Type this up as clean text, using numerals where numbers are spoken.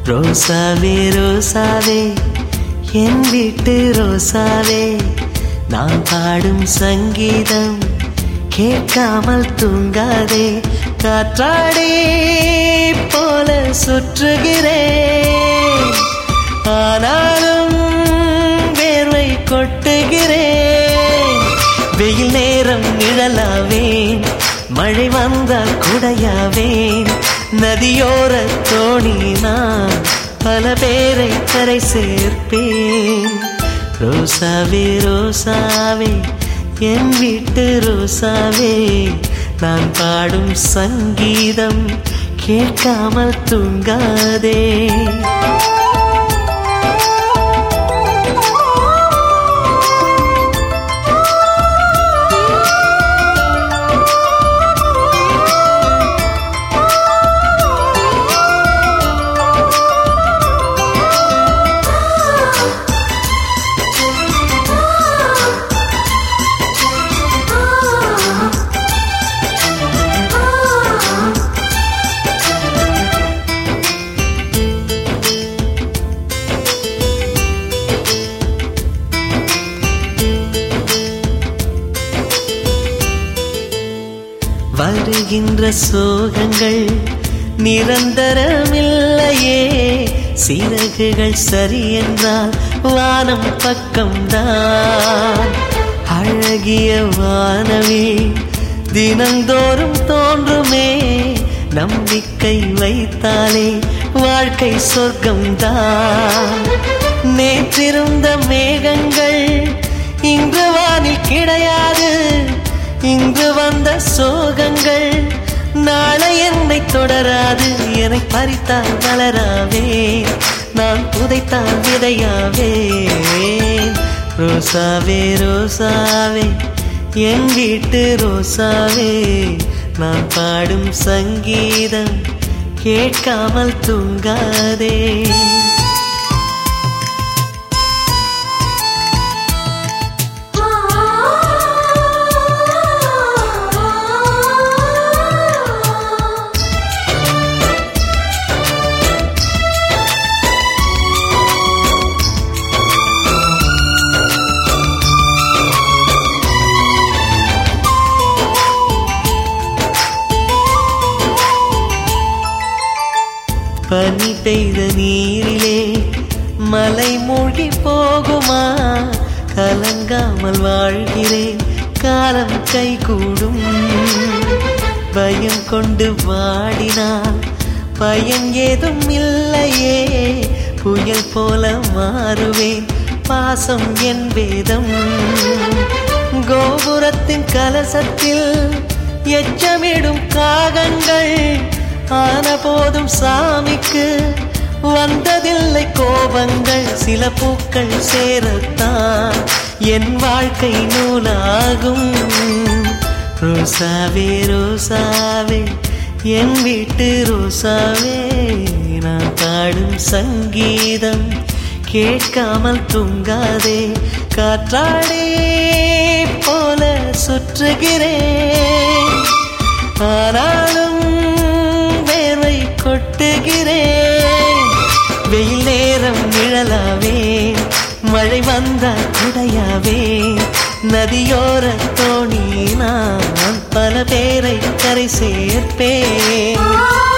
ரோசாவே ரோசாவே என் வீட்டு ரோசாவே, நான் பாடும் சங்கீதம் கேட்காமல் தூங்காதே. காற்றாடி போல சுற்றுகிறேன், ஆனாலும் வேர்வை கொட்டுகிறேன். வெயில் நேரம் நிழலாவேன், மழை வந்தால் குடையாவேன். நதியோர தோணி நான் பல பேரை கரை சேர்ப்பேன். ரோசாவே ரோசாவே என் வீட்டு ரோசாவே, நான் பாடும் சங்கீதம் கேட்காமல் தூங்காதே. வருகின்ற சோகங்கள் நிரந்தரமில்லையே, சிறகுகள் சரி என்றால் வானம் பக்கம்தான். அழகிய வானவே தினந்தோறும் தோன்றுமே, நம்பிக்கை வைத்தாலே வாழ்க்கை சொர்க்கம்தான். நேற்றிருந்த மேகங்கள் இன்று வானில் கிடையாது, இங்கு வந்த சோகங்கள் நாளை என்னை தொடராது. என்னை பறித்தால் வளராவே, நான் புதைத்தால் விதையாவே. ரோசாவே ரோசாவே என் வீட்டு ரோசாவே, நான் பாடும் சங்கீதம் கேட்காமல் தூங்காதே. பனி பெய்த நீரிலே மலை மூழ்கி போகுமா, கலங்காமல் வாழ்கிறேன் காலம் கைகூடும். பயம் கொண்டு வாடினால் பயன் ஏதும் இல்லையே, புயல் போல மாறுவேன் பாசம் என் வேதம். கோபுரத்தின் கலசத்தில் எச்சமிடும் காகங்கள் ஆன போதும் சாமிக்கு வந்ததில்லை கோபங்கள். சில பூக்கள் சேரத்தான் என் வாழ்க்கை நூலாகும். ரோசாவே ரோசாவே என் வீட்டு ரோசாவே, நான் பாடும் சங்கீதம் கேட்காமல் தூங்காதே. காற்றாடி போல சுற்றுகிறேன், ஆனாலும் வேர்வை கொட்டுகிறேன். வெயில் நேரம் நிழலாவே, மழை வந்தால் குடையாவே. நதியோர தோணி நான் பல பேரை கரை சேர்ப்பேன்.